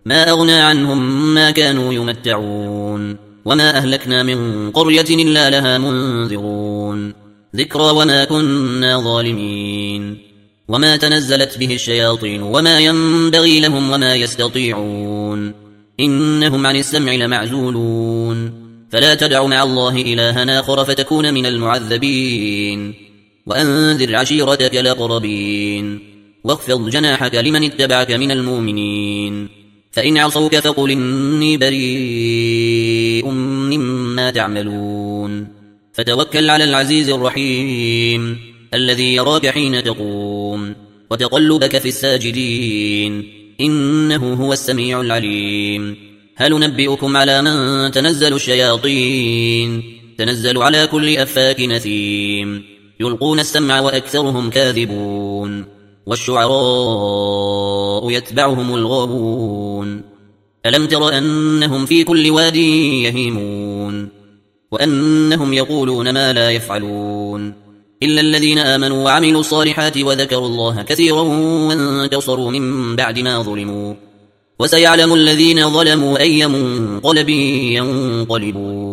ما أغنى عنهم ما كانوا يمتعون وما أهلكنا من قرية إلا لها منذرون ذكرى وما كنا ظالمين وما تنزلت به الشياطين وما ينبغي لهم وما يستطيعون إنهم عن السمع لمعزولون فلا تدع مع الله إلها آخر فتكون من المعذبين وأنذر عشيرتك الأقربين واخفض جناحك لمن اتبعك من المؤمنين فإن عصوك فقل إني بريء مما تعملون فتوكل على العزيز الرحيم الذي يراك حين تقوم وتقلبك في الساجدين إنه هو السميع العليم هل ننبئكم على من تنزل الشياطين تنزل على كل أفاك نثيم يلقون السمع وأكثرهم كاذبون والشعراء يتبعهم الغاوون ألم تر أنهم في كل واد يهيمون وأنهم يقولون ما لا يفعلون إلا الذين آمنوا وعملوا الصالحات وذكروا الله كثيرا وانتصروا من بعد ما ظلموا وسيعلم الذين ظلموا أي منقلب ينقلبون